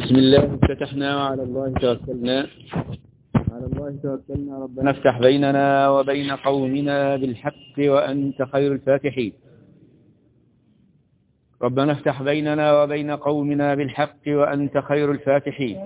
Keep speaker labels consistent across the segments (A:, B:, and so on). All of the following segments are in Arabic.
A: بسم الله افتتحنا وعلى الله توكلنا ربنا افتح بيننا وبين قومنا بالحق وأنت خير الفاتحين. ربنا افتح بيننا وبين قومنا بالحق وأنت خير الفاتحين.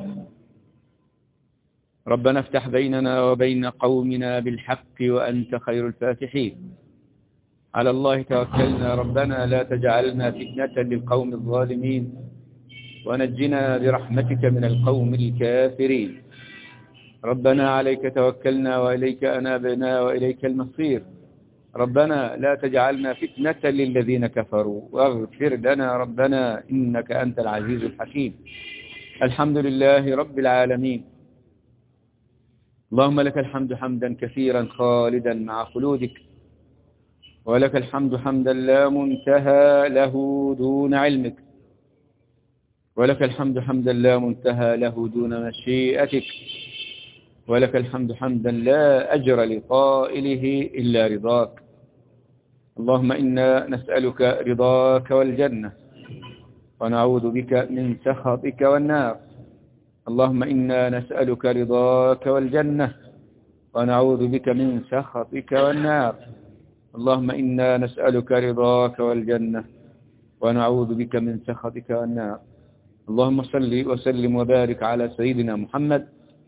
A: ربنا افتح بيننا وبين قومنا بالحق وأنت خير الفاتحين. على الله توكلنا ربنا لا تجعلنا فتنة للقوم الظالمين ونجنا برحمتك من القوم الكافرين. ربنا عليك توكلنا وإليك أنابنا وإليك المصير. ربنا لا تجعلنا فتنة للذين كفروا واغفر لنا ربنا إنك أنت العزيز الحكيم. الحمد لله رب العالمين. اللهم لك الحمد حمدا كثيرا خالدا مع خلودك، ولك الحمد حمدا لا منتهى له دون علمك، ولك الحمد حمدا لا منتهى له دون مشيئتك، ولك الحمد حمدا لا أجر لقائله إلا رضاك. اللهم إنا نسألك رضاك والجنة ونعوذ بك من سخطك والنار. اللهم إنا نسألك رضاك والجنة ونعوذ بك من سخطك والنار. اللهم إنا نسألك رضاك والجنة ونعوذ بك من سخطك والنار. اللهم صل وسلم وبارك على سيدنا محمد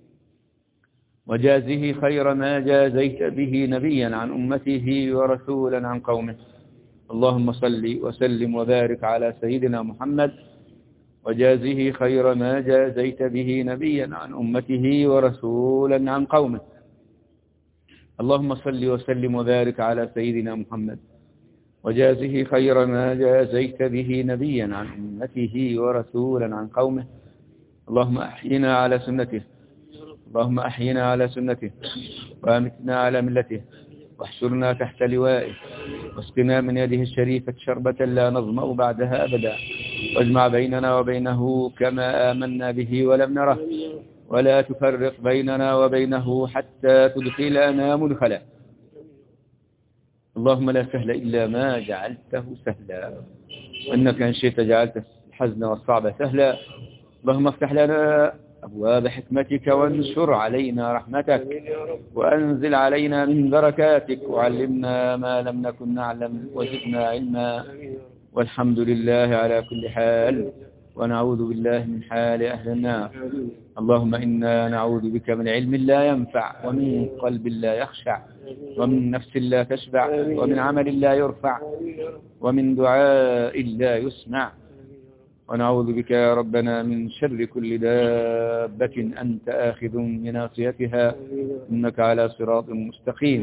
A: وجازه خير ما جازيت به نبيا عن أمته ورسولا عن قومه. اللهم صل وسلم وبارك على سيدنا محمد وجازه خير ما جازيت به نبيا عن أمته ورسولا عن قومه. اللهم صل وسلم وبارك على سيدنا محمد وجازه خير ما جازيت به نبيا عن أمته ورسولا عن قومه. اللهم أحينا على سنته، اللهم أحينا على سنته وأمتنا على ملته واحشرنا تحت لوائه واسقنا من يده الشريفة شربة لا نظمأ بعدها أبدا، واجمع بيننا وبينه كما آمنا به ولم نره، ولا تفرق بيننا وبينه حتى تدخلنا مدخلا. اللهم لا سهل إلا ما جعلته سهلا، وإنك إن شئت جعلت الحزن والصعب سهلا. اللهم افتح لنا أبواب حكمتك وانشر علينا رحمتك وأنزل علينا من بركاتك وعلمنا ما لم نكن نعلم وزدنا علما. والحمد لله على كل حال، ونعوذ بالله من حال أهل النار. اللهم إنا نعوذ بك من علم لا ينفع ومن قلب لا يخشع ومن نفس لا تشبع ومن عمل لا يرفع ومن دعاء لا يسمع. ونعوذ بك يا ربنا من شر كل دابة أنت آخذ بناصيتها إنك على صراط مستقيم.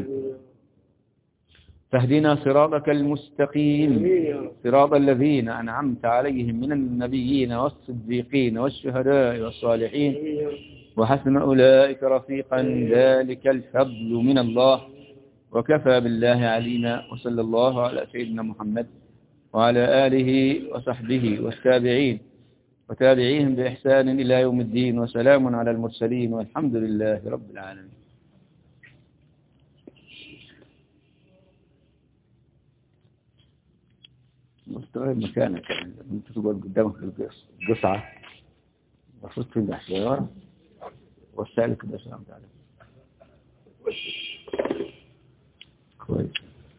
A: فاهدنا صراطك المستقيم، صراط الذين أنعمت عليهم من النبيين والصديقين والشهداء والصالحين وحسن أولئك رفيقا، ذلك الفضل من الله وكفى بالله علينا. وصلى الله على سيدنا محمد وعلى آله وصحبه والتابعين وتابعيهم بإحسان إلى يوم الدين، وسلام على المرسلين والحمد لله رب العالمين. مستوى مكانك انت تقعد قدامك القصعة المفروض تنجح شوية والسالك ده سلام عليكم كويس.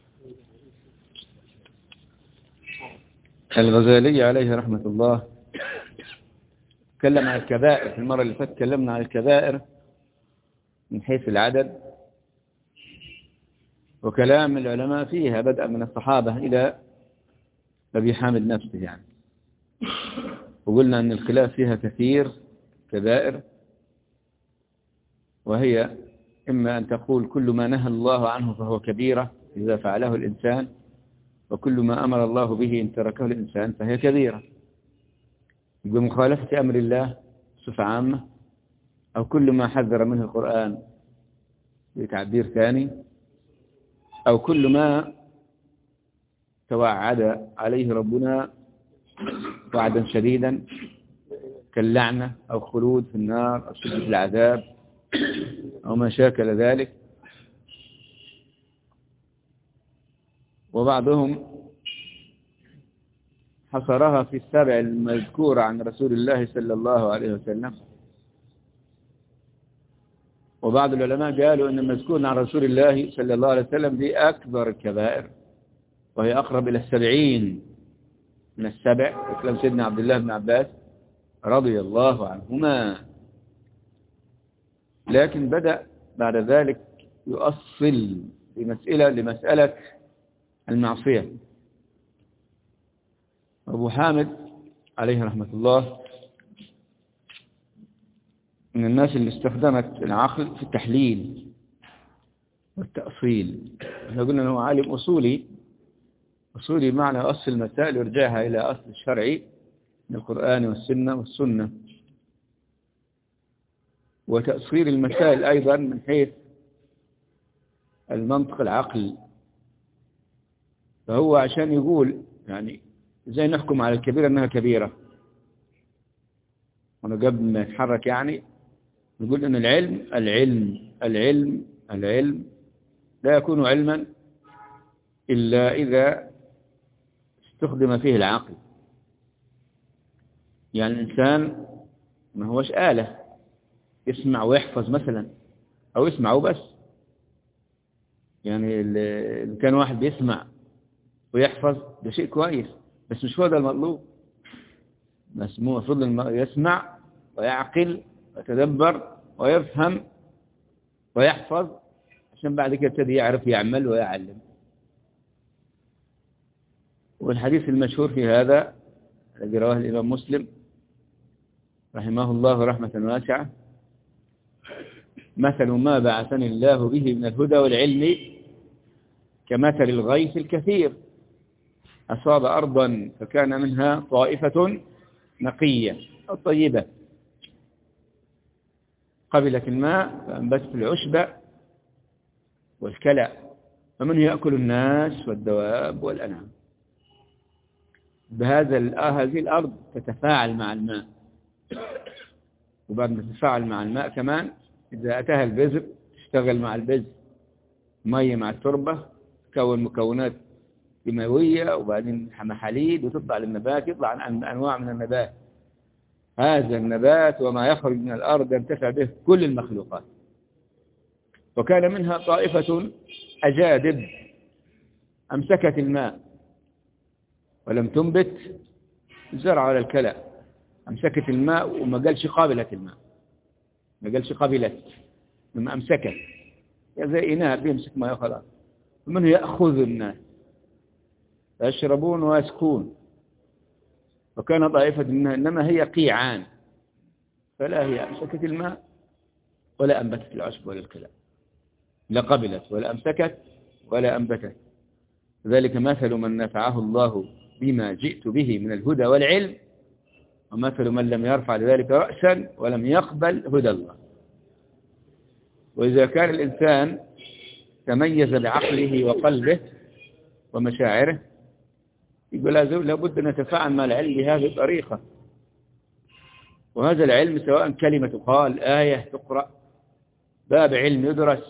A: الغزالي عليه رحمة الله تكلم عن الكبائر. في المرة اللي فاتت تكلمنا عن الكبائر من حيث العدد وكلام العلماء فيها بدءا من الصحابة إلى أبي حامد نفسه يعني. وقلنا أن الخلاف فيها كثير كبائر، وهي إما أن تقول كل ما نهى الله عنه فهو كبيرة إذا فعله الإنسان، وكل ما أمر الله به إن تركه الإنسان فهي كبيرة بمخالفة أمر الله صفة عامة، أو كل ما حذر منه القرآن بتعبير ثاني، أو كل ما توعد عليه ربنا وعدا شديدا كاللعنة أو خلود في النار أو شدة العذاب أو ما شاكل ذلك. وبعضهم حصرها في السبع المذكورة عن رسول الله صلى الله عليه وسلم، وبعض العلماء قالوا أن المذكور عن رسول الله صلى الله عليه وسلم دي أكبر الكبائر، وهي أقرب إلى 70 من السبع، كلام سيدنا عبد الله بن عباس رضي الله عنهما. لكن بدأ بعد ذلك يؤصل لمسألة المعصية. أبو حامد عليه رحمة الله من الناس اللي استخدمت العقل في التحليل والتأصيل. احنا قلنا أنه عالم أصولي معنى أصل المسائل ويرجعها إلى أصل الشرعي من القرآن والسنة، وتأصيل المسائل أيضا من حيث المنطق العقل. فهو عشان يقول يعني ازاي نحكم على الكبيرة انها كبيرة، وانا قبل ما يتحرك يعني نقول ان العلم لا يكون علما إلا إذا استخدم فيه العقل. يعني الإنسان ما هوش آلة يسمع ويحفظ مثلا، أو يسمع وبس. يعني إن كان واحد بيسمع ويحفظ ده شيء كويس، بس مش هو ده المطلوب. المفروض يسمع ويعقل ويتدبر ويفهم ويحفظ، عشان بعد كده يبتدي يعرف يعمل ويعلم. والحديث المشهور في هذا الذي رواه الإمام مسلم رحمه الله رحمة واسعة: مثل ما بعثني الله به من الهدى والعلم كمثل الغيث الكثير أصاب أرضا فكان منها طائفة نقية أو طيبة قبلت الماء فأنبتت العشب والكلى فمنه يأكل الناس والدواب والأنعام. هذه الأرض تتفاعل مع الماء، وبعد ما تتفاعل مع الماء كمان إذا أتاها البذر تشتغل مع البذر، مية مع التربة، تكون مكونات كيماوية وبعدين محاليل وتطلع للنبات، يطلع أنواع من النبات. هذا النبات وما يخرج من الأرض ينتفع به كل المخلوقات. وكان منها طائفة أجادب أمسكت الماء ولم تنبت الزرع على الكلى، أمسكت الماء وما قالش قابلت الماء، ما قالش قابلت، لما أمسكت زي إناء بيمسك ماء خلاص. ومنه يأخذ الناس فيشربون ويسكون. وكان طائفة منها إنما هي قيعان، فلا هي أمسكت الماء ولا أنبتت العشب ولا الكلى، لا قبلت ولا أمسكت ولا أنبتت. ذلك مثل من نفعه الله بما جئت به من الهدى والعلم، ومثل من لم يرفع لذلك رأسا ولم يقبل هدى الله. وإذا كان الإنسان تميز بعقله وقلبه ومشاعره يقول لابد أن نتفاعل مع العلم بهذه الطريقة. وهذا العلم سواء كلمة تقال، آية تقرأ، باب علم يدرس.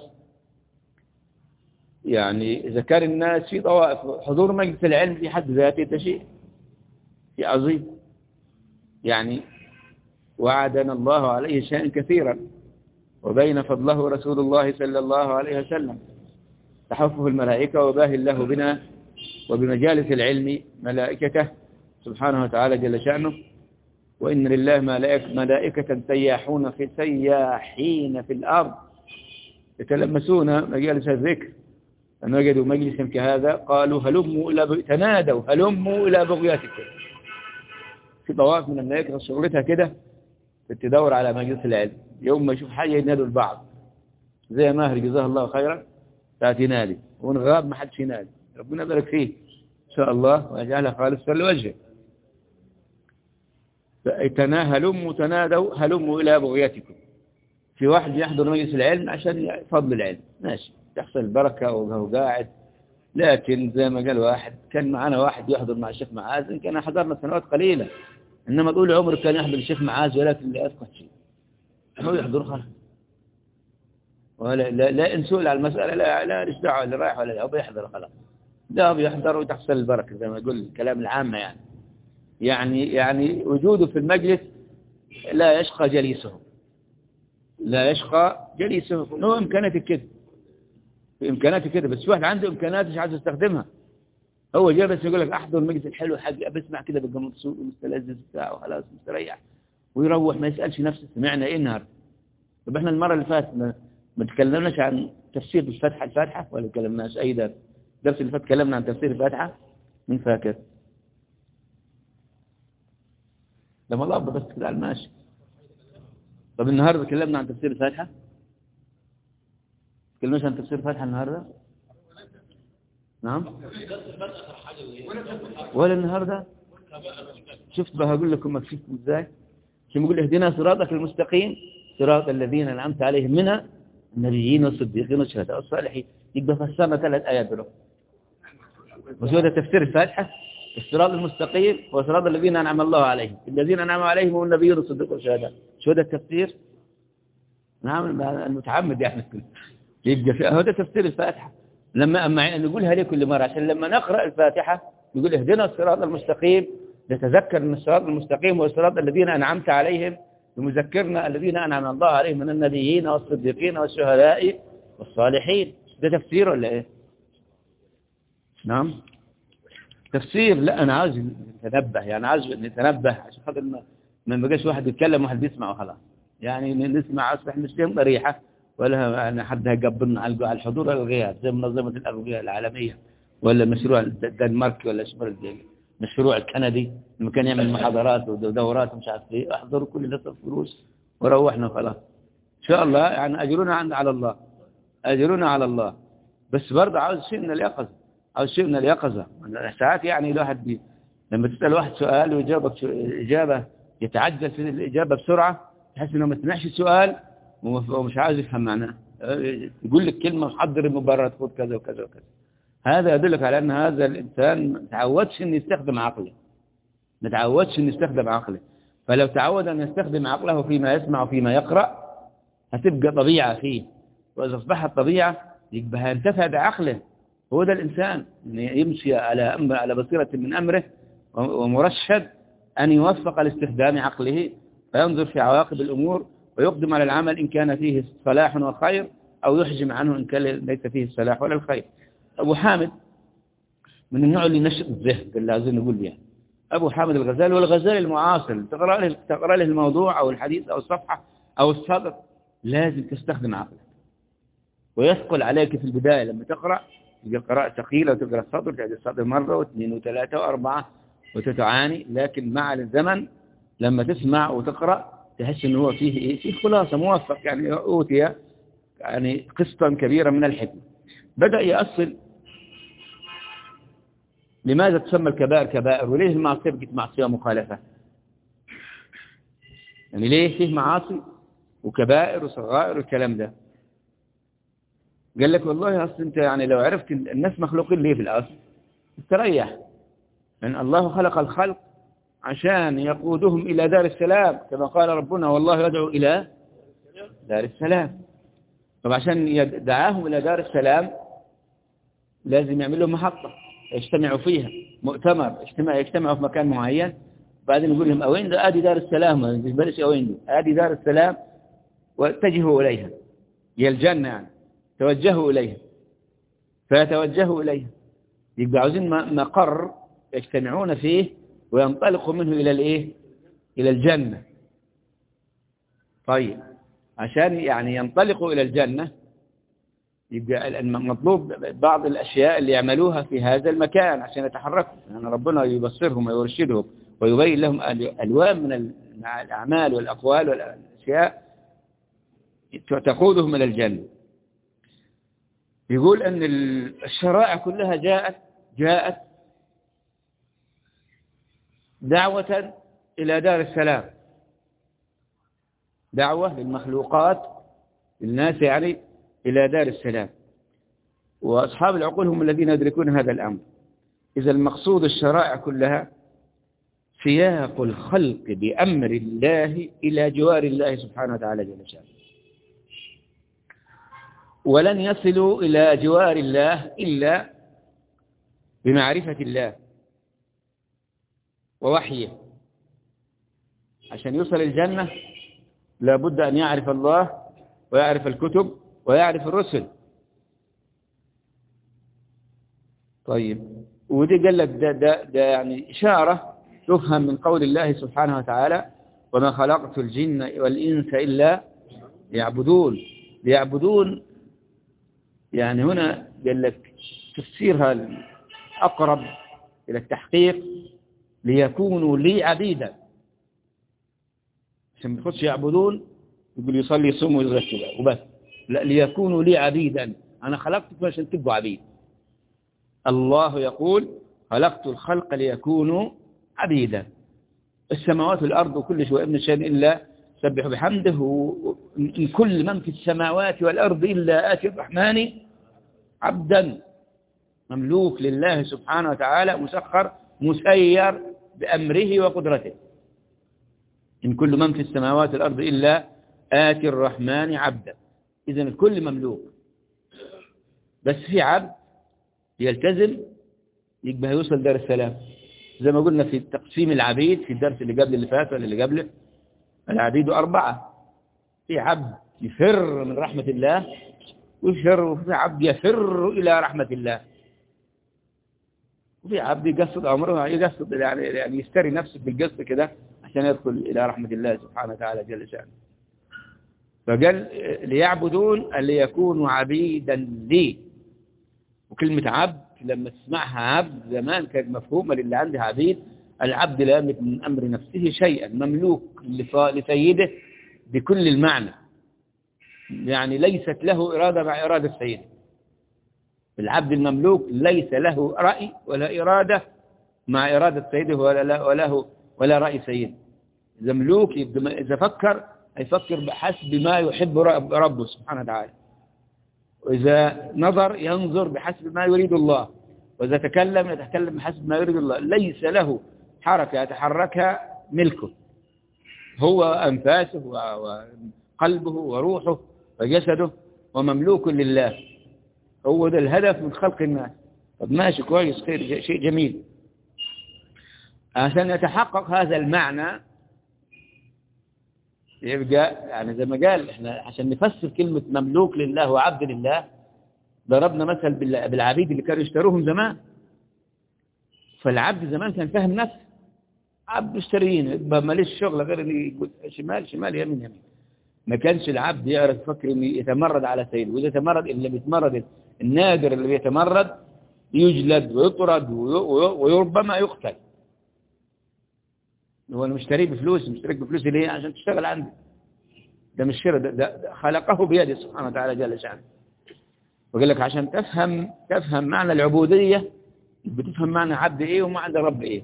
A: يعني إذا كان الناس في طوائف، حضور مجلس العلم في حد ذاته ده شيء عظيم. يعني وعدنا الله عليه شيئا كثيرا، وبين فضله رسول الله صلى الله عليه وسلم، تحفه الملائكة وباهي الله بنا وبمجالس العلم ملائكته سبحانه وتعالى جل شأنه. وإن لله ملائكة سياحين في الأرض يتلمسون مجالس الذكر، أن وجدوا مجلسا كهذا قالوا تنادوا هلموا إلى بغيتكم. في طوائف من الملائكة شغلتها كده تدور على مجلس العلم، يوم ما يشوف حاجة ينادوا البعض، زي ماهر جزاه الله خيرا تأتي نادي، ونغاب ما حدش ينادي. ربنا يبارك فيه إن شاء الله ويجعلها خالصا لوجهه. تنادوا هلموا إلى بغيتكم. في واحد يحضر مجلس العلم عشان فضل العلم، ماشي، تحصل البركة وهو قاعد. لكن زي ما قال واحد، كان معنا واحد يحضر مع الشيخ معاذ، كان حضرنا سنوات قليلة، إنما طول عمره كان يحضر الشيخ معاذ، ولكن لا يفقه شيء. هو يحضر خلاص، لا إن سئل على المسألة لا ليش دعوة اللي رايح ولا لا، هو بيحضر خلاص، لا بيحضر وتحصل البركة زي ما يقول الكلام العامة يعني. يعني وجوده في المجلس لا يشقى جليسه، لا يشقى جليسه. هو إمكاناتك كده، في إمكاناتك كده، بس واحد عنده إمكانات مش عايز يستخدمها. هو جاي بس يقول لك أحضر المجلس الحلو حاجة، بسمع كده ببقى مبسوط ومستلذذ بتاعه وخلاص مستريح، ويروح ما يسألش نفسه سمعنا إيه النهارده. طب إحنا المرة اللي فاتت ما تكلمناش عن تفسير الفاتحة ولا تكلمناش أي درس اللي فات تكلمنا عن تفسير الفاتحة؟ مين فاكر؟ لما الله بس كده على الماشي. طب النهارده تكلمنا عن تفسير الفاتحة؟ تكلمناش عن تفسير الفاتحة النهارده؟ نعم؟ ولا النهارده؟ شفت بقى هقول لكم مكشفكم ازاي؟ شو بيقول اهدنا صراطك المستقيم صراط الذين انعمت عليهم من النبيين والصديقين والشهداء والصالحين. يبقى فسرنا 3 آيات دول. وشو هذا تفسير الفاتحة؟ الصراط المستقيم وصراط الذين أنعم الله عليهم، الذين أنعم عليهم هم النبيون والصديقون والشهداء. شو هذا التفسير؟ نعم المتعمد يعني. يبقى هذا تفسير الفاتحة. لما نقولها ليه كل مرة؟ عشان لما نقرأ الفاتحة نقول اهدنا الصراط المستقيم، نتذكر أن الصراط المستقيم هو الصراط الذين أنعمت عليهم، ومذكرنا الذين أنعم الله عليهم من النبيين والصديقين والشهداء والصالحين. ده تفسير ولا إيه؟ نعم تفسير. لا أنا عاوز نتنبه، يعني عاوز نتنبه عشان خاطر ما بقاش واحد يتكلم واحد بيسمع وخلاص. يعني نسمع أصبح مش فهم ريحة ولا يعني حد هيقبلنا على الحضور والغياب زي منظمة الأغذية العالمية ولا مشروع الدنماركي ولا المشروع الكندي لما كان يعمل محاضرات ودورات ومش عارف ايه. احضروا كل الناس فلوس وروحنا خلاص. ان شاء الله يعني اجرنا على الله، اجرنا على الله. بس برضه عاوز شيء من اليقظه، عاوز شيء من اليقظه. ساعات يعني الواحد لما تسال واحد سؤال ويجاوبك اجابه يتعجل في الاجابه بسرعه، تحس انه ما سمعش السؤال ومش عاوز يفهم معناه. يقول لك كلمه محضر المبرر خذ كذا وكذا وكذا. هذا يدلك على أن هذا الإنسان ما تعودش أن يستخدم عقله، ما تعودش أن يستخدم عقله. فلو تعود أن يستخدم عقله فيما يسمع وفيما يقرأ هتبقى طبيعة فيه، وإذا أصبحت طبيعة يبقى هينتفع بعقله. هو ده الإنسان يمشي على بصيرة من أمره ومرشد أن يوفق لاستخدام عقله فينظر في عواقب الأمور ويقدم على العمل إن كان فيه صلاح وخير، أو يحجم عنه إن كان ليس فيه الصلاح ولا الخير. أبو حامد من النوع اللي نشط الذهن اللي لازم نقول بها. أبو حامد الغزالي، والغزالي المعاصر تقرأ له الموضوع أو الحديث أو الصفحة أو السطر لازم تستخدم عقلك، ويثقل عليك في البداية لما تقرأ قراءة ثقيلة وتقرأ السطر تعيد السطر مرة واثنين وثلاثة وأربعة وتتعاني، لكن مع الزمن لما تسمع وتقرأ تحس إنه هو فيه إيه؟ فيه خلاصة موفق، يعني أوتي يعني قسطا كبيرا من الحكمة. بدأ يأصل لماذا تسمى الكبائر كبائر، وليه المعصية بقت معصية مخالفة؟ يعني ليه فيه معاصي وكبائر وصغائر والكلام ده؟ قال لك والله أصل أنت يعني لو عرفت الناس مخلوقين ليه في الأصل تريح، لأن الله خلق الخلق عشان يقودهم إلى دار السلام كما قال ربنا والله يدعو إلى دار السلام. طب عشان يدعاهم إلى دار السلام لازم يعمل لهم محطة يجتمعوا فيها، مؤتمر يجتمعوا في مكان معين، بعدين يقول لهم أوين ده؟ أدي دار السلام، ما بلش أوين ده؟ أدي دار السلام واتجهوا إليها، هي الجنة يعني، توجهوا إليها، فيتوجهوا إليها. يبقى عاوزين مقر يجتمعون فيه وينطلقوا منه إلى الإيه؟ إلى الجنة. طيب عشان يعني ينطلقوا إلى الجنة يبقى المطلوب بعض الأشياء اللي يعملوها في هذا المكان عشان يتحركوا، يعني ربنا يبصرهم ويرشدهم ويبين لهم ألوان من الأعمال والأقوال والأشياء تقودهم إلى الجنة. يقول أن الشرائع كلها جاءت دعوة إلى دار السلام، دعوة للمخلوقات للناس يعني إلى دار السلام، وأصحاب العقول هم الذين يدركون هذا الأمر. إذا المقصود الشرائع كلها سياق الخلق بأمر الله إلى جوار الله سبحانه وتعالى جل شأنه، ولن يصلوا إلى جوار الله إلا بمعرفة الله. ووحيه. عشان يوصل الجنة لابد أن يعرف الله ويعرف الكتب ويعرف الرسل. طيب، ودي قال لك ده يعني إشارة تفهم من قول الله سبحانه وتعالى: وما خلقت الجن والإنس إلا ليعبدون. يعني هنا قال لك تفسيرها أقرب إلى التحقيق: ليكونوا لي عبيدا. عشان ما تخش يعبدون يقول يصلي يصوم ويزكي وبس، لا، ليكونوا لي عبيدا. أنا خلقتكم عشان تبقوا عبيد. الله يقول: خلقت الخلق ليكونوا عبيدا. السماوات والأرض وكل شيء من شيء إلا سبح بحمده، إن كل من في السماوات والأرض إلا آتي الرحمن عبدا. مملوك لله سبحانه وتعالى، مسخر مسير بأمره وقدرته. إن كل من في السماوات والأرض إلا آتي الرحمن عبدا. إذن الكل مملوك، بس في عبد يلتزم يبقى يوصل دار السلام. زي ما قلنا في تقسيم العبيد في الدرس اللي قبل اللي فات ولا اللي قبله: العبيد 4. في عبد يفر من رحمة الله وفي عبد يفر إلى رحمة الله، وفي عبد يقصد أمره، يقصد يعني يستري نفسه بالقصد كده عشان يدخل إلى رحمة الله سبحانه وتعالى جل شأنه. فقال: ليعبدون اللي يكونوا عبيدا لي. وكلمة عبد لما تسمعها عبد زمان كانت مفهومة للي عنده عبيد: العبد لا يملك من أمر نفسه شيئا، مملوك لسيده بكل المعنى، يعني ليست له إرادة مع إرادة سيده. العبد المملوك ليس له رأي ولا إرادة مع إرادة سيده ولا رأي سيده. إذا مملوك إذا فكر يفكر بحسب ما يحب ربه سبحانه وتعالى، وإذا نظر ينظر بحسب ما يريد الله، وإذا تكلم يتكلم بحسب ما يريد الله. ليس له حركة يتحركها ملكه، هو أنفاسه وقلبه وروحه وجسده ومملوك لله. هو ده الهدف من خلق الناس. طب ماشي، كويس، خير، شيء جميل. عشان يتحقق هذا المعنى يبقى يعني زي ما قال احنا عشان نفسر كلمة مملوك لله وعبد لله ضربنا مثل بالعبيد اللي كانوا يشتروهم زمان. فالعبد زمان كان فاهم نفسه، عبد مشترين يبقى ماليش شغل غير اني يقول شمال شمال يمين يمين. ما كانش العبد يعرف يفكر انه يتمرد على سيده، واذا تمرد اللي بيتمرد النادر اللي بيتمرد يجلد ويطرد وربما يقتل. هو المشتري بفلوس، مشترك بفلوس ليه؟ عشان تشتغل عنده. ده مش شراء، ده خلقه بيده سبحانه وتعالى جل شأنه. وقال لك عشان تفهم معنى العبودية بتفهم معنى عبد ايه ومعنى رب ايه.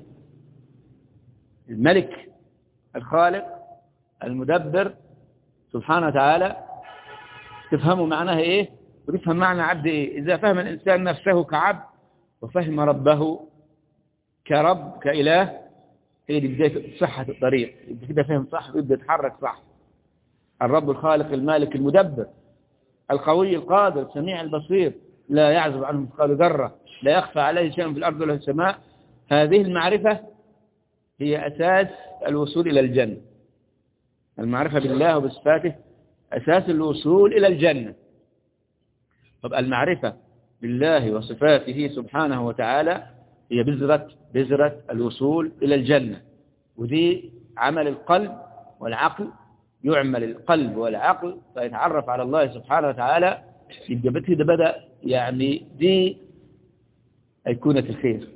A: الملك الخالق المدبر سبحانه وتعالى تفهموا معناها ايه وتفهم معنى عبد ايه. اذا فهم الانسان نفسه كعبد وفهم ربه كرب كإله، هي دي بداية صحة الطريق. يبقى كده فهم صح ويبدأ يتحرك صح. الرب الخالق المالك المدبر القوي القادر السميع البصير، لا يعزب عنه مثقال ذرة، لا يخفى عليه شيء في الأرض ولا في السماء. هذه المعرفة هي أساس الوصول إلى الجنة. المعرفة بالله وبصفاته أساس الوصول إلى الجنة. طب المعرفة بالله وصفاته سبحانه وتعالى هي بذرة الوصول إلى الجنة. ودي عمل القلب والعقل. يعمل القلب والعقل فيتعرف على الله سبحانه وتعالى. يبقى كده بدأ يعني دي أيقونة الخير.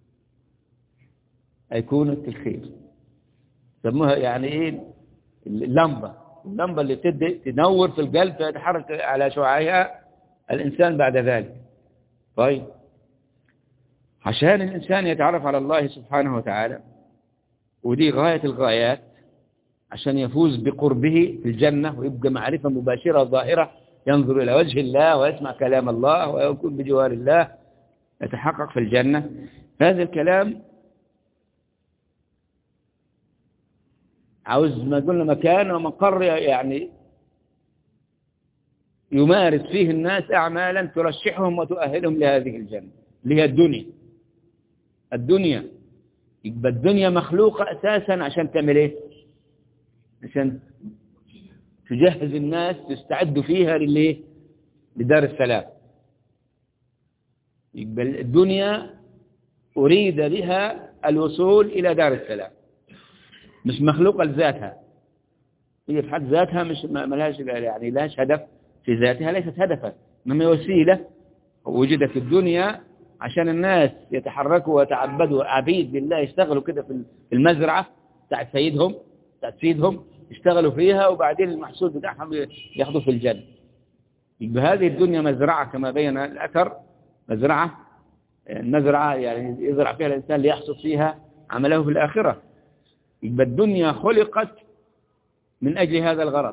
A: أيقونة الخير سموها يعني إيه؟ اللمبة اللي تنور في القلب فيتحرك على شعاعها الإنسان بعد ذلك. طيب، عشان الإنسان يتعرف على الله سبحانه وتعالى، ودي غاية الغايات، عشان يفوز بقربه في الجنة ويبقى معرفة مباشرة ظاهرة، ينظر إلى وجه الله ويسمع كلام الله ويكون بجوار الله، يتحقق في الجنة. هذا الكلام عاوز ما قلنا مكان ومقر، يعني يمارس فيه الناس أعمالا ترشحهم وتؤهلهم لهذه الجنة اللي هي الدنيا. يبقى الدنيا مخلوقة أساسا عشان تعمل إيه؟ عشان تجهز الناس تستعدوا فيها للإيه؟ لدار السلام. يبقى الدنيا أريد بها الوصول إلى دار السلام، مش مخلوقة لذاتها، هي في حد ذاتها مش ملهاش يعني لهاش هدف في ذاتها، ليست هدفا، إنما وسيلة وجدت في الدنيا عشان الناس يتحركوا ويتعبدوا عبيد لله، يشتغلوا كده في المزرعة بتاعت سيدهم يشتغلوا فيها، وبعدين المحصول بتاعهم ياخذوا في الجنة. يبقى هذه الدنيا مزرعة كما بين الأثر، المزرعة يعني يزرع فيها الإنسان ليحصد فيها عمله في الآخرة. يبقى الدنيا خلقت من أجل هذا الغرض.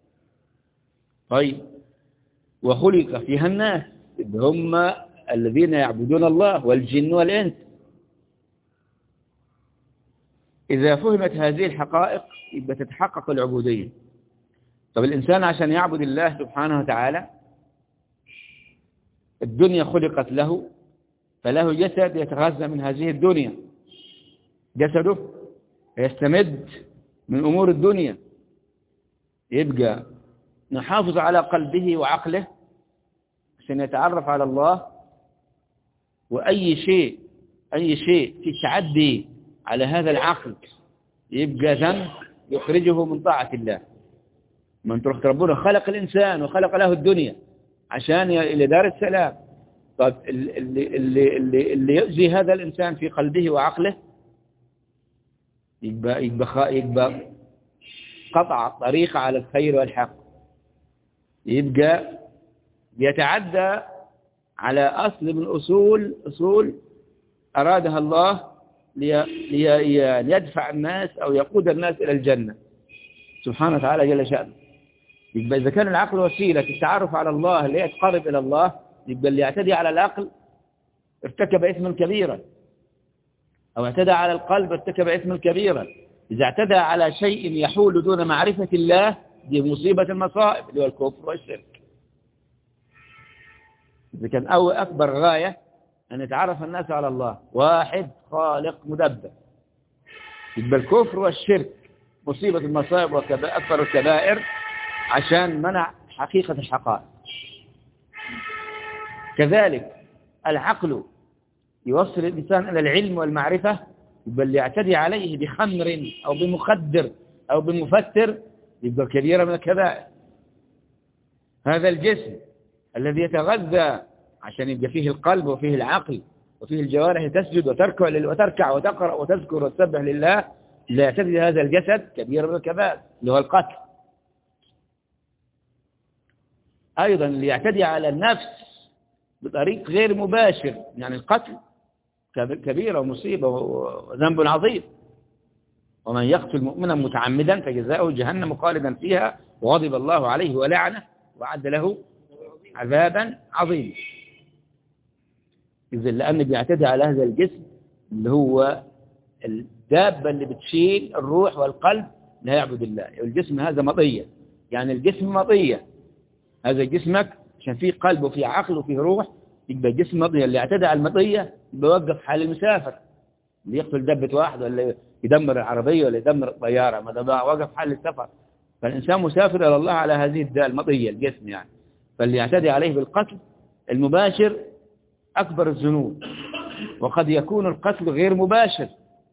A: طيب، وخلق فيها الناس هم الذين يعبدون الله والجن والإنس. إذا فهمت هذه الحقائق يبقى تتحقق العبودية. طب الإنسان عشان يعبد الله سبحانه وتعالى، الدنيا خلقت له، فله جسد يتغذى من هذه الدنيا، جسده يستمد من أمور الدنيا. يبقى نحافظ على قلبه وعقله عشان يتعرف على الله، وأي شيء في تعدي على هذا العقل يبقى ذنب يخرجه من طاعة الله. من تروح ربنا خلق الإنسان وخلق له الدنيا عشان إلى دار السلام. طب اللي يؤذي هذا الإنسان في قلبه وعقله يبقى قطع الطريق على الخير والحق، يبقى يتعدى على أصل من أصول أرادها الله ليدفع الناس أو يقود الناس إلى الجنة سبحانه وتعالى جل شأنه. يبقى إذا كان العقل وسيلة التعرف على الله اللي يتقرب إلى الله، يبقى اللي يعتدي على العقل ارتكب إثما كبيرا، أو اعتدى على القلب ارتكب إثما كبيرا. إذا اعتدى على شيء يحول دون معرفة الله، دي مصيبة المصائب اللي هو الكفر والشرك. إذا كان أكبر غاية أن يتعرف الناس على الله واحد خالق مدبر، يبقى الكفر والشرك مصيبة المصائب وأكبر الكبائر عشان منع حقيقة الحقائق. كذلك العقل يوصل الإنسان إلى العلم والمعرفة، يبقى اللي يعتدي عليه بخمر أو بمخدر أو بمفتر يبقى كبيرة من الكبائر. هذا الجسم الذي يتغذى عشان يبقى فيه القلب وفيه العقل وفيه الجوارح تسجد وتركع وتقرأ وتذكر وتسبح لله، لا يعتدي هذا الجسد كبيرة من الكبائر اللي هو القتل. أيضا اللي يعتدي على النفس بطريق غير مباشر، يعني القتل كبيرة ومصيبة وذنب عظيم. ومن يقتل مؤمنا متعمدا فجزاؤه جهنم خالدا فيها وغضب الله عليه ولعنه وأعد له عذابا عظيما. إذا لأنه بيعتدي على هذا الجسم اللي هو الدابة اللي بتشيل الروح والقلب لا يعبد الله. الجسم هذا مطية، يعني الجسم مطية، هذا جسمك عشان فيه قلب وفيه عقل وفيه روح، يبقى جسم مطية. اللي يعتدى على المطية بيوقف حال المسافر، اللي يقتل دبة واحد ولا يدمر العربية ولا يدمر الطيارة، ما ده وقف حال السفر. فالإنسان مسافر إلى الله على هذه المطية الجسم يعني. فاللي يعتدي عليه بالقتل المباشر أكبر الذنوب. وقد يكون القتل غير مباشر،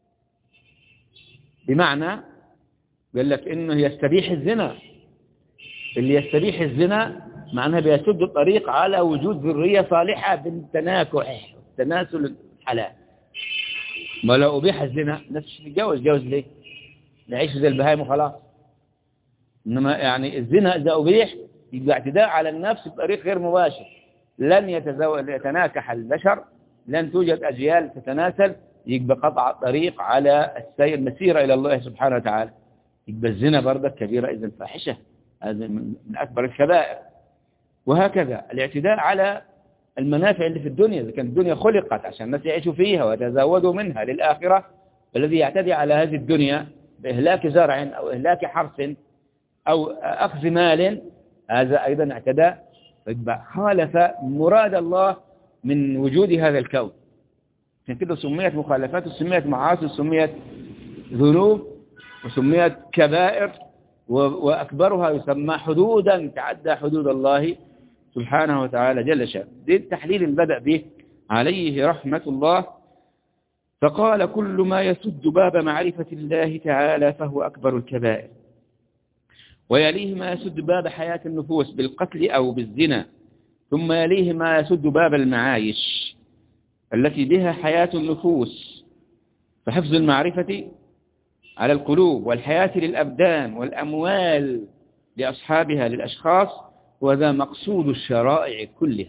A: بمعنى قال لك إنه يستبيح الزنا. اللي يستبيح الزنا معناه بيسد الطريق على وجود ذرية صالحة بالتناكح تناسل الحلال. ما لو أبيح الزنا نفسه يتجوز ليه؟ نعيش زي البهايم وخلاص. إنما يعني الزنا إذا أبيح يبقى اعتداء على النفس بطريق غير مباشر. لن يتناكح البشر، لن توجد أجيال تتناسل، يبقى قطع الطريق على السير مسيرة إلى الله سبحانه وتعالى. يبقى الزنا برضه كبيرة إذن فاحشة، هذا من أكبر الكبائر. وهكذا الاعتداء على المنافع اللي في الدنيا، إذا كانت الدنيا خلقت عشان الناس يعيشوا فيها ويتزودوا منها للآخرة، فالذي يعتدي على هذه الدنيا بإهلاك زرع أو إهلاك حرث أو أخذ مال، هذا أيضا اعتداء، خالف مراد الله من وجود هذا الكون. عشان كده سميت مخالفات وسميت معاصي وسميت ذنوب وسميت كبائر، وأكبرها يسمى حدودا تعدى حدود الله سبحانه وتعالى جل شأنه. دي التحليل اللي بدأ به عليه رحمة الله. فقال: كل ما يسد باب معرفة الله تعالى فهو أكبر الكبائر، ويليه ما يسد باب حياة النفوس بالقتل أو بالزنا، ثم يليه ما يسد باب المعايش التي بها حياة النفوس، فحفظ المعرفة على القلوب والحياة للأبدان والأموال لأصحابها للأشخاص، وذا مقصود الشرائع كلها.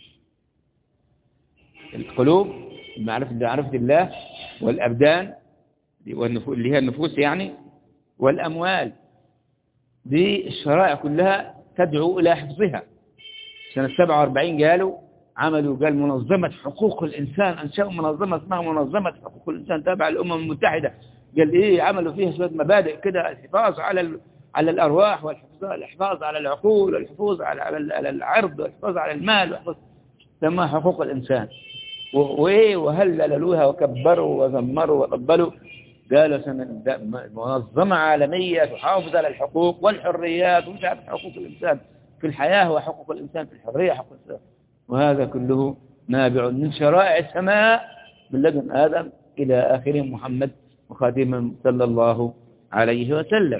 A: القلوب معرفة الله، والأبدان اللي هي النفوس يعني، والأموال، دي الشرائع كلها تدعو إلى حفظها. سنة 47 قال منظمة حقوق الإنسان، أنشأوا منظمة اسمها منظمة حقوق الإنسان تابعة للأمم المتحدة. قال إيه؟ عملوا فيها شوية مبادئ كده: الحفاظ على الأرواح، والحفاظ على العقول، والحفاظ على العرض، والحفاظ على المال، سماها حقوق الإنسان. وهللوها وكبروا وذمروا وقبلوا. قالوا منظمة عالمية تحافظ على الحقوق والحريات، ومش عارف حقوق الإنسان في الحياة وحقوق الإنسان في الحرية حقوق الإنسان. وهذا كله نابع من شرائع السماء من لدن آدم إلى آخرهم محمد وخاتمهم صلى الله عليه وسلم.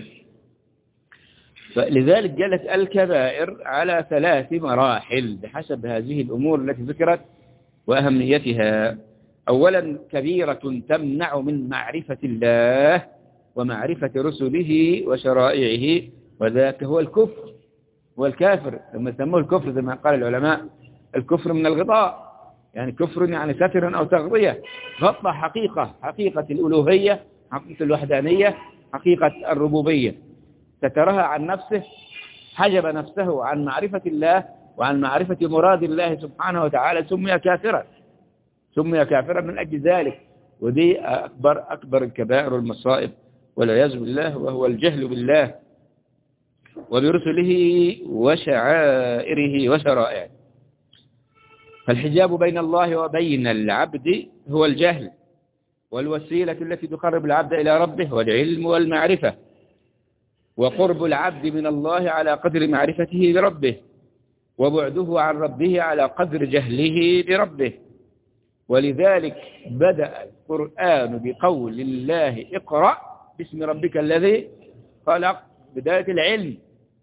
A: فلذلك جلت الكبائر على 3 مراحل بحسب هذه الأمور التي ذكرت وأهميتها. أولا: كبيرة تمنع من معرفة الله ومعرفة رسله وشرائعه، وذاك هو الكفر والكافر. لما يسموه الكفر زي ما قال العلماء: الكفر من الغطاء، يعني كفر يعني ستر أو تغطية، غطى حقيقة الألوهية، حقيقة الوحدانية، حقيقة الربوبية، سترها عن نفسه، حجب نفسه عن معرفة الله وعن معرفة مراد الله سبحانه وتعالى، سمي كافرا من أجل ذلك. ودي أكبر الكبائر والمصائب والعياذ بالله، وهو الجهل بالله وبرسله وشعائره وشرائعه. فالحجاب بين الله وبين العبد هو الجهل، والوسيلة التي تقرب العبد إلى ربه والعلم والمعرفة، وقرب العبد من الله على قدر معرفته بربه، وبعده عن ربه على قدر جهله بربه. ولذلك بدأ القرآن بقول الله: اقرأ باسم ربك الذي خلق، بداية العلم.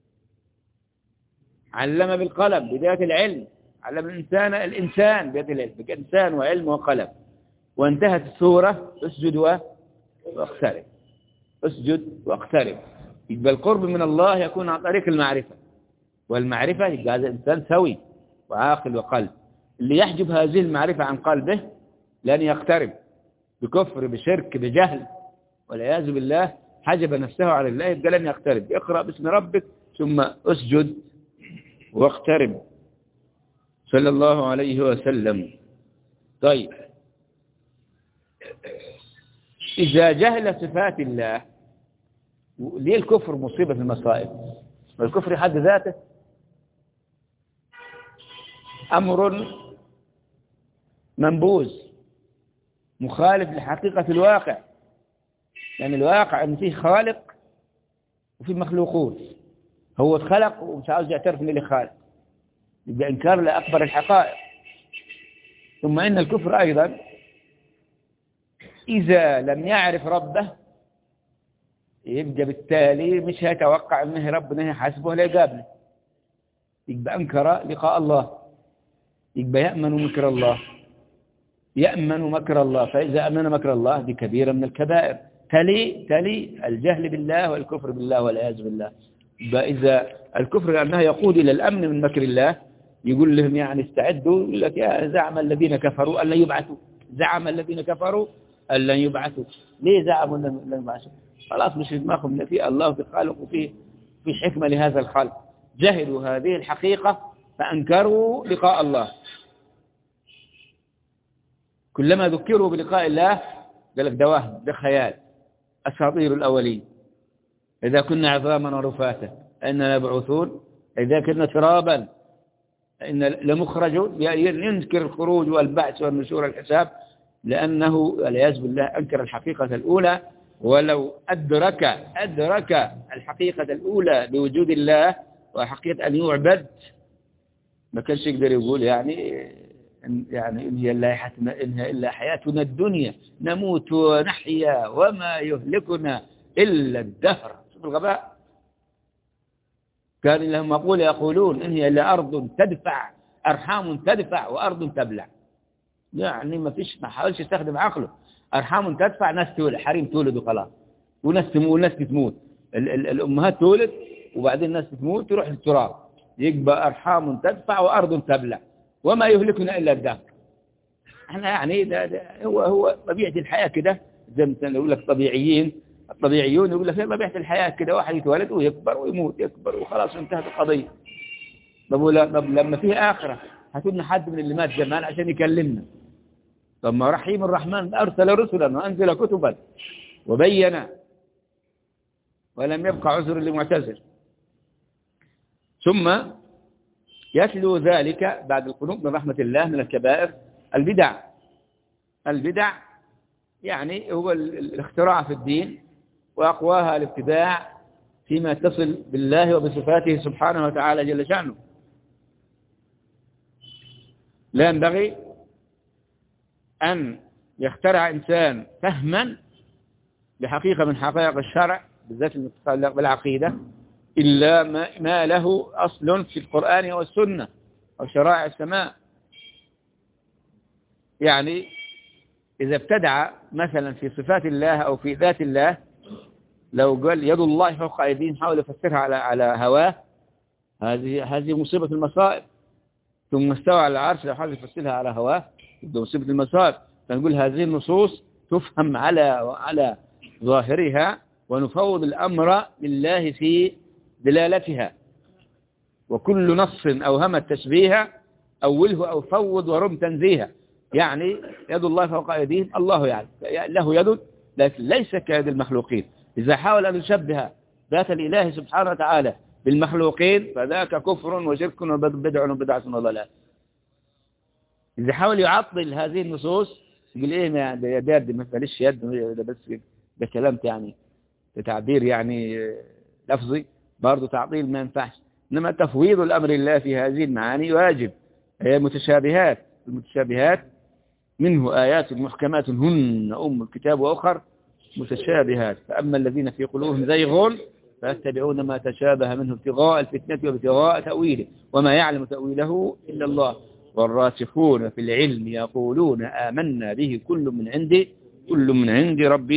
A: علم بالقلم، بداية العلم. علم الإنسان بداية العلم، إنسان وعلم وقلم. وانتهت السورة: اسجد واقترب. اسجد واقترب. يبقى القرب من الله يكون عن طريق المعرفة، والمعرفة يبقى هذا إنسان سوي وعاقل وقلب. اللي يحجب هذه المعرفة عن قلبه لن يقترب، بكفر بشرك بجهل والعياذ بالله، حجب نفسه عن الله، يبقى لن يقترب. اقرأ باسم ربك ثم اسجد واقترب، صلى الله عليه وسلم. طيب، إذا جهل صفات الله، ليه الكفر مصيبة في المصائب؟ والكفر حد ذاته أمر منبوذ مخالف لحقيقة الواقع، يعني الواقع أن فيه خالق وفيه مخلوقون. هو اتخلق ومش عاوز يعترف إن له خالق، يبقى إنكار لأكبر الحقائق. ثم إن الكفر أيضا إذا لم يعرف ربه يبقى بالتالي مش هيتوقع أنه ربنا هيحاسبه ولا يقابله، يبقى أنكر لقاء الله، يبقى يأمن مكر الله، يأمن مكر الله. فإذا أمن مكر الله دي كبيرة من الكبائر، تلي الجهل بالله والكفر بالله والعياذ بالله. إذا الكفر لأنها يقود إلى الأمن من مكر الله، يقول لهم يعني استعدوا، يقول لك: يا زعم الذين كفروا أن لن يبعثوا، زعم الذين كفروا أن لن يبعثوا. ليه زعموا أن لن يبعثوا؟ خلاص مش في دماغهم في الله في خالق وفي حكمة لهذا الخلق. جهلوا هذه الحقيقة فأنكروا لقاء الله. كلما ذكروا بلقاء الله قال لك: ده وهم، ده خيال، أساطير الأولين، إذا كنا عظاما ورفاتا أننا مبعوثون، إذا كنا ترابا إن لمخرجون. ينكر الخروج والبعث والنشور والحساب، لأنه والعياذ بالله أنكر الحقيقة الأولى. ولو أدرك الحقيقة الأولى بوجود الله وحقيقة أن يعبد ما كانش يقدر يقول إن هي إلا حياتنا الدنيا نموت ونحيا وما يهلكنا إلا الدهر. شوف الغباء. كان لهم مقولة يقولون إن هي إلا أرض تدفع، أرحام تدفع وأرض تبلع. يعني ما حاولش يستخدم عقله. أرحام تدفع، ناس تولد، حريم تولد وخلاص، وناس تموت. الأمهات تولد وبعدين الناس تموت تروح للتراب. يبقى أرحام تدفع وأرض تبلع وما يهلكنا إلا الدهر. احنا يعني ده هو طبيعة الحياة كده. زي ما يقول لك الطبيعيون يقول لك طبيعة الحياة كده، واحد يتولد ويكبر ويموت، يكبر وخلاص انتهت القضية. طب لما فيه آخرة هتقولنا حد من اللي مات زمان عشان يكلمنا. طب ما رحيم الرحمن أرسل رسلا وأنزل كتبا وبين، ولم يبقى عذر لمعتذر. ثم يتلو ذلك بعد القنوط من رحمة الله من الكبائر البدع يعني هو الاختراع في الدين، وأقواها الابتداع فيما يتصل بالله وبصفاته سبحانه وتعالى جل شأنه. لا ينبغي أن يخترع إنسان فهما بحقيقة من حقائق الشرع بالذات المتعلق بالعقيدة إلا ما له أصل في القرآن والسنة أو شرائع السماء. يعني إذا ابتدع مثلا في صفات الله أو في ذات الله، لو قال يد الله فوق أيديهم حاول يفسرها على هواه، هذه مصيبة المصائب. ثم استوى على العرش لو حاول يفسرها على هواه يبقى مصيبة المصائب. فنقول هذه النصوص تفهم على ظاهرها، ونفوض الأمر لله في دلالتها. وكل نص أوهم التشبيه أوله أو فوض ورم تنزيها. يعني يد الله فوق أيديهم، الله يعني له يد لكن ليس كيد المخلوقين. إذا حاول أن يشبه ذات الإله سبحانه وتعالى بالمخلوقين فذاك كفر وشرك وبدع وبدعة وضلال. إذا حاول يعطل هذه النصوص يقول إيه ده يد ما فيش يد، ده بس ده كلام يعني تعبير يعني لفظي، برضه تعطيل ما ينفعش. إنما تفويض الأمر لله في هذه المعاني واجب. هي المتشابهات منه آيات محكمات هن أم الكتاب وأخر متشابهات. فأما الذين في قلوبهم زيغ فيتبعون ما تشابه منه ابتغاء الفتنة وابتغاء تأويله وما يعلم تأويله إلا الله والراسخون في العلم يقولون آمنا به كل من عند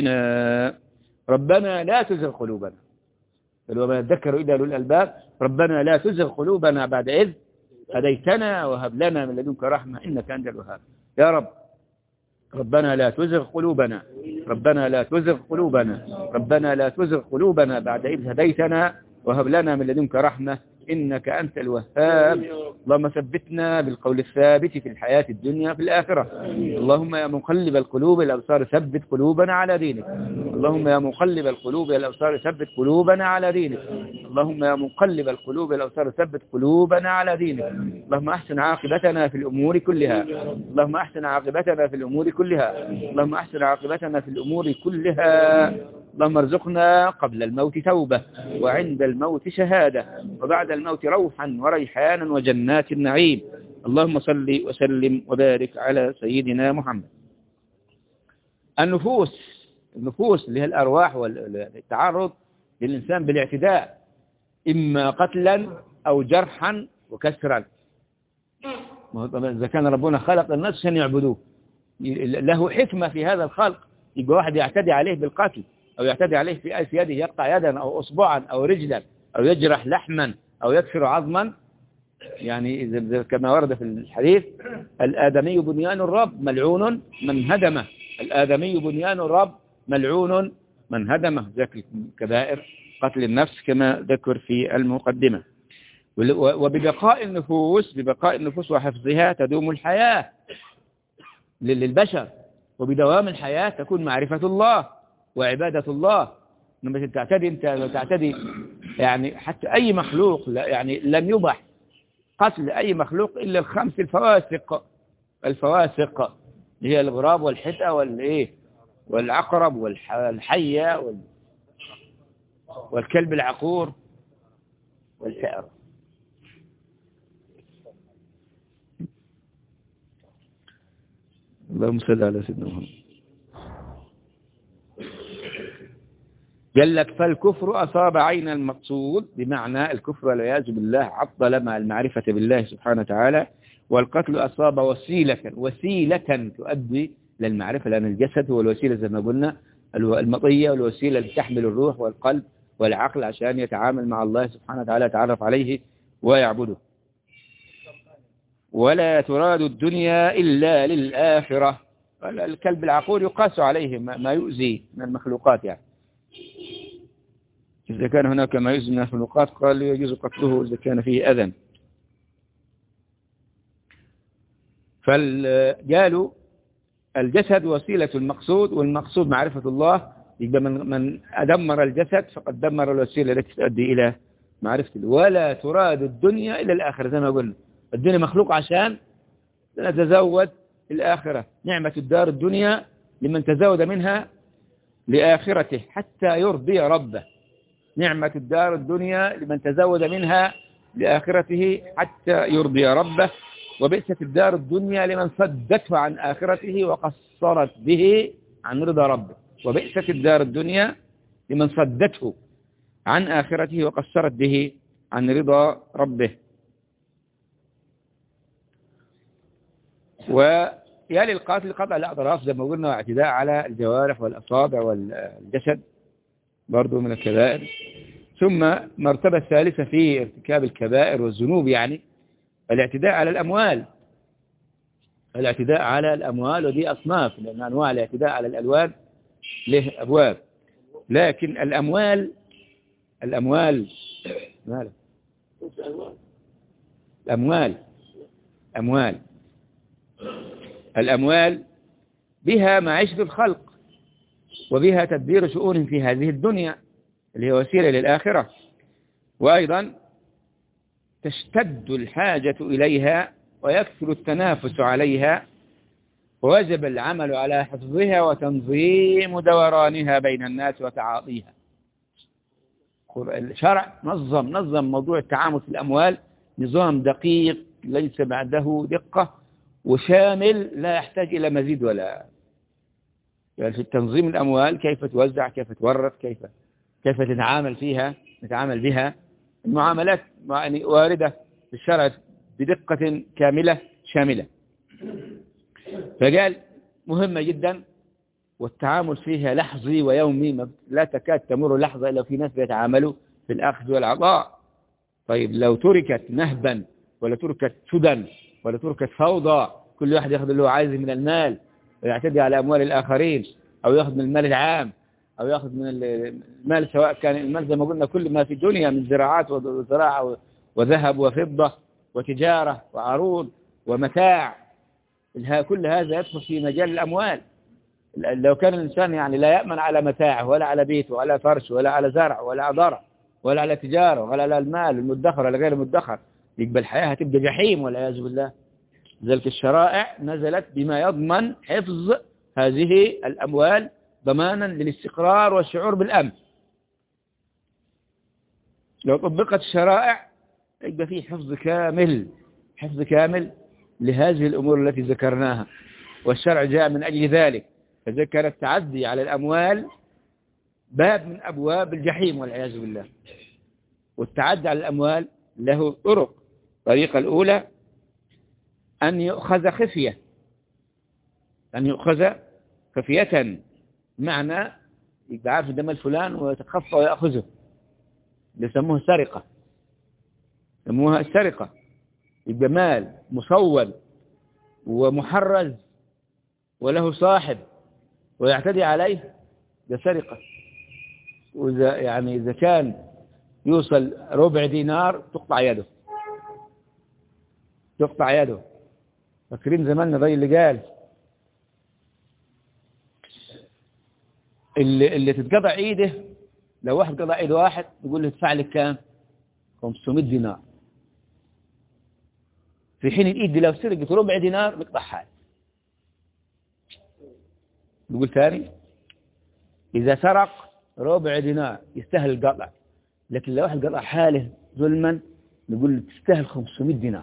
A: ربنا لا تزغ قلوبنا. بل وما يذكر إلا أولو الألباب. ربنا لا تزغ قلوبنا بعد إذ هديتنا وهب لنا من لدنك رحمة إنك أنت الوهاب. يا رب ربنا لا تزغ قلوبنا، ربنا لا تزغ قلوبنا، ربنا لا تزغ قلوبنا بعد إذ هديتنا وهب لنا من لدنك رحمة إنك أنت الوهاب. اللهم ثبتنا بالقول الثابت في الحياة الدنيا في الآخرة. اللهم يا مقلب القلوب الأبصار ثبت قلوبنا على دينك. اللهم يا مقلب القلوب الأبصار ثبت قلوبنا على دينك. اللهم يا مقلب القلوب الأبصار ثبت قلوبنا على دينك. اللهم أحسن عاقبتنا في الأمور كلها. اللهم أحسن عاقبتنا في الأمور كلها. اللهم أحسن عاقبتنا في الأمور كلها. اللهم ارزقنا قبل الموت توبة وعند الموت شهادة وبعد الموت روحا وريحانا وجنات النعيم. اللهم صل وسلم وبارك على سيدنا محمد. النفوس اللي هي الأرواح والتعرض للإنسان بالاعتداء إما قتلا أو جرحا وكسرا. إذا كان ربنا خلق الناس عشان يعبدوه له حكمة في هذا الخلق. يبقى واحد يعتدي عليه بالقتل أو يعتدي عليه في يده يقطع يدا أو أصبعا أو رجلا أو يجرح لحما أو يكسر عظما. يعني كما ورد في الحديث الآدمي بنيان الرب ملعون من هدمه. الآدمي بنيان الرب ملعون من هدمه. ذاك الكبائر قتل النفس كما ذكر في المقدمة. وببقاء النفوس وحفظها تدوم الحياة للبشر، وبدوام الحياة تكون معرفة الله وعبادة الله. لما تعتدي يعني حتى أي مخلوق يعني لم يبح قتل أي مخلوق إلا الخمس الفواسق هي الغراب والحتة والإيه والعقرب والحية والكلب العقور والفأر. اللهم صل على سيدنا محمد. قال لك فالكفر أصاب عين المقصود، بمعنى الكفر والعياذ بالله عطل مع المعرفة بالله سبحانه وتعالى، والقتل أصاب وسيلة تؤدي للمعرفة، لأن الجسد هو الوسيلة زي ما قلنا المطية، والوسيلة اللي تحمل الروح والقلب والعقل عشان يتعامل مع الله سبحانه وتعالى، يتعرف عليه ويعبده. ولا تراد الدنيا إلا للآخرة. الكلب العقور يقاس عليه ما يؤذي من المخلوقات، يعني إذا كان هناك ما يؤذي من المخلوقات قال يجوز قتله إذا كان فيه أذى. فقالوا الجسد وسيلة المقصود، والمقصود معرفة الله. يبقى من أدمر الجسد فقد دمر الوسيلة التي تؤدي إلى معرفة الله. ولا تراد الدنيا إلا الآخرة، زي ما قلنا الدنيا مخلوق عشان نتزود الآخرة. نعمة الدار الدنيا لمن تزود منها لآخرته حتى يرضي ربه. نعمة الدار الدنيا لمن تزود منها لآخرته حتى يرضي ربه. وبئست الدار الدنيا لمن صدته عن آخرته وقصرت به عن رضا ربه. وبئست الدار الدنيا لمن صدته عن آخرته وقصرت به عن رضا ربه. ويلي القاتل قطع الأطراف زي ما قلنا، واعتداء على الجوارح والأصابع والجسد برضو من الكبائر. ثم مرتبة الثالثة في ارتكاب الكبائر والذنوب يعني الاعتداء على الأموال. الاعتداء على الأموال، ودي أصناف، لأن أنواع الاعتداء على الألوان له أبواب. لكن الأموال ماذا؟ الأموال بها معيشة الخلق، وبها تدبير شؤونهم في هذه الدنيا اللي هي وسيلة للآخرة. وأيضا تشتد الحاجة إليها ويكثر التنافس عليها، ووجب العمل على حفظها وتنظيم دورانها بين الناس وتعاطيها. الشرع نظم موضوع التعامل في الأموال نظام دقيق ليس بعده دقة، وشامل لا يحتاج إلى مزيد ولا يعني في تنظيم الأموال، كيف توزع، كيف تورث، كيف نتعامل بها. المعاملات يعني واردة في الشرع بدقة كاملة شاملة. فقال مهمة جدا، والتعامل فيها لحظي ويومي، لا تكاد تمر لحظة إلا في ناس يتعاملوا في الأخذ والعطاء. طيب لو تركت نهبا ولا تركت سدى ولا تركت فوضى، كل واحد يأخذ اللي هو عايزه من المال ويعتدي على أموال الآخرين، أو يأخذ من المال العام، أو يأخذ من المال، سواء كان المال زي ما قلنا كل ما في الدنيا من زراعات وزراعة وذهب وفضة وتجارة وعروض ومتاع، كل هذا يدخل في مجال الأموال. لو كان الإنسان يعني لا يأمن على متاعه ولا على بيته ولا فرش ولا على زرع ولا على ضرع ولا على تجارة ولا على المال المدخر ولا غير المدخر، يقبل الحياة هتبقى جحيم والعياذ بالله. ذلك الشرائع نزلت بما يضمن حفظ هذه الأموال ضمانا للاستقرار والشعور بالأمن. لو طبقت الشرائع يبقى فيه حفظ كامل لهذه الأمور التي ذكرناها، والشرع جاء من أجل ذلك. فذكر التعدي على الأموال باب من أبواب الجحيم والعياذ بالله. والتعدي على الأموال له طرق. الطريقة الأولى أن يؤخذ خفية، معنى يبقى عارف دم الفلان ويتخفى ويأخذه، يسموه سرقة، يسموها السرقة. يبقى مال مصول ومحرز وله صاحب ويعتدي عليه، ده سرقة. إذا كان يوصل ربع دينار تقطع يده. فاكرين زماننا زي اللي قال اللي تتقطع ايده، لو واحد قطع ايد واحد يقول له ادفع لك كام؟ 500 دينار. في حين الايد دي لو سرقت ربع دينار بيقطعها. نقول ثاني، إذا سرق ربع دينار يستاهل القطع، لكن لو واحد قطع حاله ظلما نقول تستاهل 500 دينار.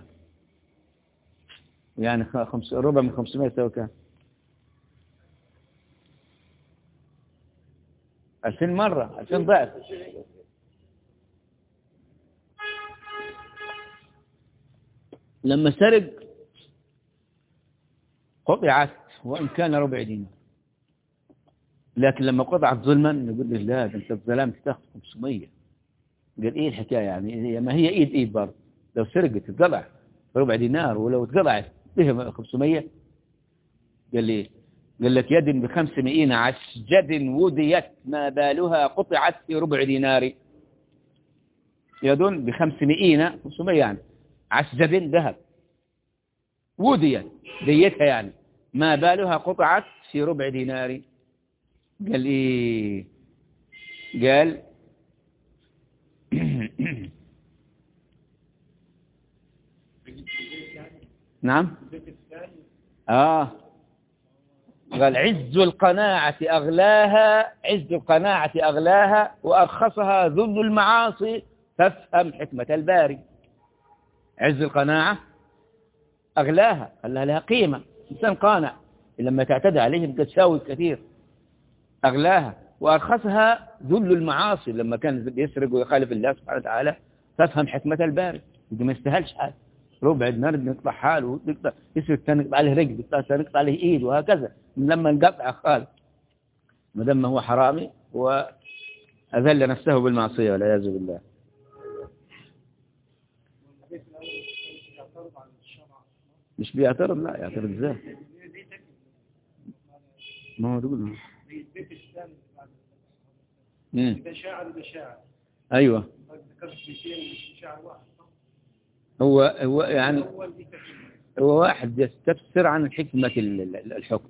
A: يعني ربع من 500 يساوي كام؟ 2000 مرة، 2000 ضعف. لما سرق قطعت وإن كان ربع دينار، لكن لما قطعت ظلما نقول له لا، ده انت الظلام تاخذ 500. قال ايه الحكايه يعني؟ ما هي ايد برضه، لو سرقت تقطع ربع دينار ولو اتقطعت بها 500. قال لي قال لك يد ب500 عسجد وديت ما بالها قطعت في ربع دينار. يد ب500 500 يعني عسجد ذهب، وديت ديتها يعني ما بالها قطعت في ربع دينار. قال ايه؟ قال نعم قال عز القناعة أغلاها، عز القناعة أغلاها وأرخصها ذل المعاصي، فافهم حكمة الباري. عز القناعة أغلاها، خلاها لها قيمة، إنسان قانع لما تعتدى عليه تساوي كثير. أغلاها وأرخصها ذل المعاصي، لما كان يسرق ويخالف الله سبحانه وتعالى، فافهم حكمة الباري. ما يستاهلش حاجة، ربع دينار نقطع حاله، نقطع يسرق ثاني نقطع عليه رجل، نقطع عليه ايد، وهكذا لما نقطع خالص، ما دام هو حرامي وأذل نفسه بالمعصية والعياذ بالله. مش بيعترض، لا يعترض ازاي؟ ما هو تقول ايوه، هو يعني هو واحد يستفسر عن حكمة الحكم.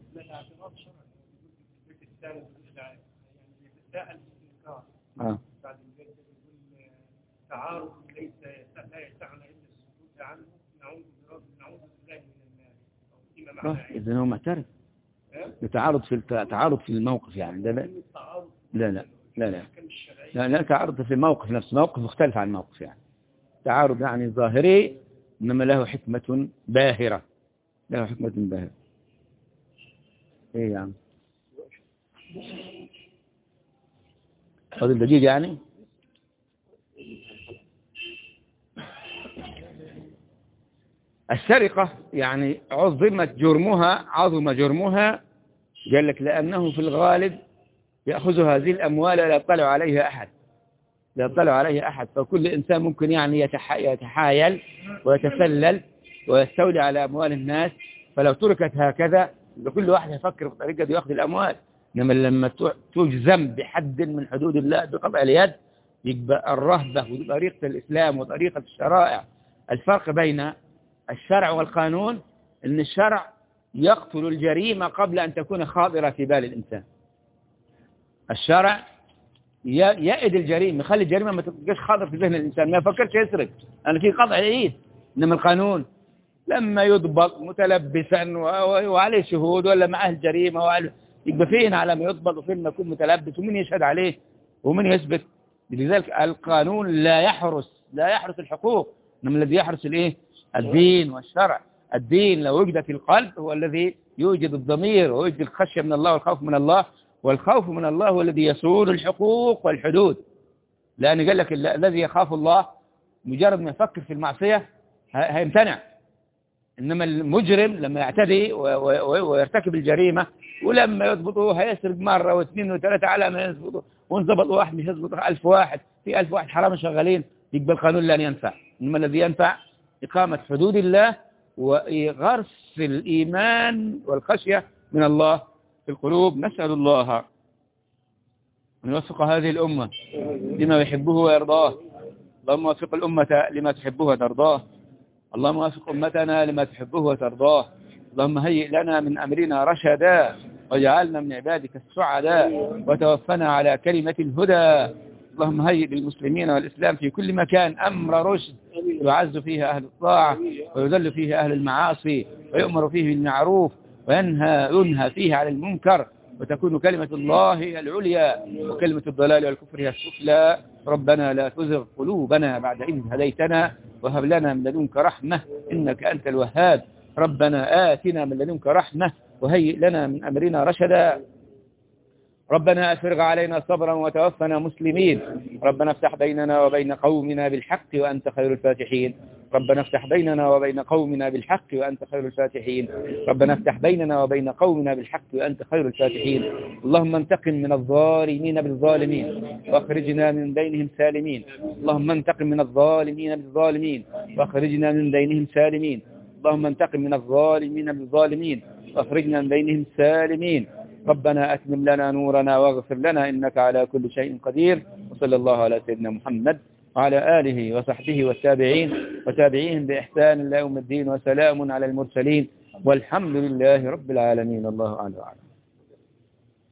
B: تعارض ليس لا يسعنا الا السكوت عنه، نعوذ بالله من النار.
A: اذا هو معترف يتعارض في الموقف يعني. لا تعارض في الموقف نفسه، موقف مختلف عن موقف يعني. تعارض يعني ظاهري، إنما له حكمة باهرة، له حكمة باهرة. إيه يعني فضل دقيق يعني. السرقة يعني عظم جرمها، قال لك لأنه في الغالب يأخذ هذه الأموال لا يطلع عليها أحد، فكل إنسان ممكن يعني يتحايل ويتسلل ويستولي على أموال الناس، فلو تركت هكذا كل واحد يفكر في طريقة يأخذ الأموال. إنما لما تجزم بحد من حدود الله بقطع اليد، يبقى الرهبة وطريقة الإسلام وطريقة الشرائع. الفرق بين الشرع والقانون أن الشرع يقتل الجريمة قبل أن تكون خاطرة في بال الإنسان. الشرع يأيد الجريمة، يخلي الجريمة ما تبقاش خاطر في ذهن الإنسان، ما يفكرش يسرق، أنا في قطع يعيد. إنما القانون لما يضبط متلبسا وعليه شهود ولا معه الجريمة يبقى فين على ما يضبط وفين ما يكون متلبس ومن يشهد عليه ومن يثبت. لذلك القانون لا يحرس الحقوق، إنما الذي يحرس الايه؟ الدين والشرع. الدين لو وجد في القلب هو الذي يوجد الضمير ويوجد الخشية من الله والخوف من الله، والخوف من الله هو الذي يصون الحقوق والحدود. لأن قال لك الذي يخاف الله مجرد ما يفكر في المعصية هيمتنع. إنما المجرم لما يعتدي ويرتكب الجريمة ولما يضبطه هيسرق مرة واثنين وثلاثة على ما يضبطه، وانضبط واحد مش يضبط 1000 واحد، في 1000 واحد حرام شغالين، يقبل القانون لن ينفع. إنما الذي ينفع إقامة حدود الله وغرس الإيمان والخشية من الله في القلوب. نسأل الله أن يوفق هذه الأمة لما يحبه ويرضاه. اللهم وفق الأمة لما تحبه وترضاه. اللهم وفق أمتنا لما تحبه وترضاه. اللهم هيئ لنا من أمرنا رشدا، وجعلنا من عبادك السعداء، وتوفنا على كلمة الهدى. اللهم هيئ للمسلمين والإسلام في كل مكان أمر رشد، يعز فيه أهل الطاعة ويذل فيه أهل المعاصي، ويؤمر فيه بالمعروف وينهى فيه عن المنكر، وتكون كلمة الله هي العليا وكلمة الضلال والكفر هي السفلى. ربنا لا تزغ قلوبنا بعد إذ هديتنا وهب لنا من لدنك رحمة إنك أنت الوهاب. ربنا آتنا من لدنك رحمة وهيئ لنا من أمرنا رشدا. ربنا أفرغ علينا صبرا وتوفنا مسلمين. ربنا افتح بيننا وبين قومنا بالحق وأنت خير الفاتحين. ربنا افتح بيننا وبين قومنا بالحق وأنت خير الفاتحين. ربنا افتح بيننا وبين قومنا بالحق وأنت خير الفاتحين. اللهم انتقم من الظالمين بالظالمين واخرجنا من بينهم سالمين. اللهم انتقم من الظالمين بالظالمين واخرجنا من بينهم سالمين. اللهم انتقم من الظالمين بالظالمين واخرجنا من بينهم سالمين. ربنا أتمم لنا نورنا واغفر لنا إنك على كل شيء قدير. وصلى الله على سيدنا محمد وعلى آله وصحبه والتابعين وتابعيهم بإحسان إلى يوم الدين. وسلام على المرسلين والحمد لله رب العالمين. الله أعلم.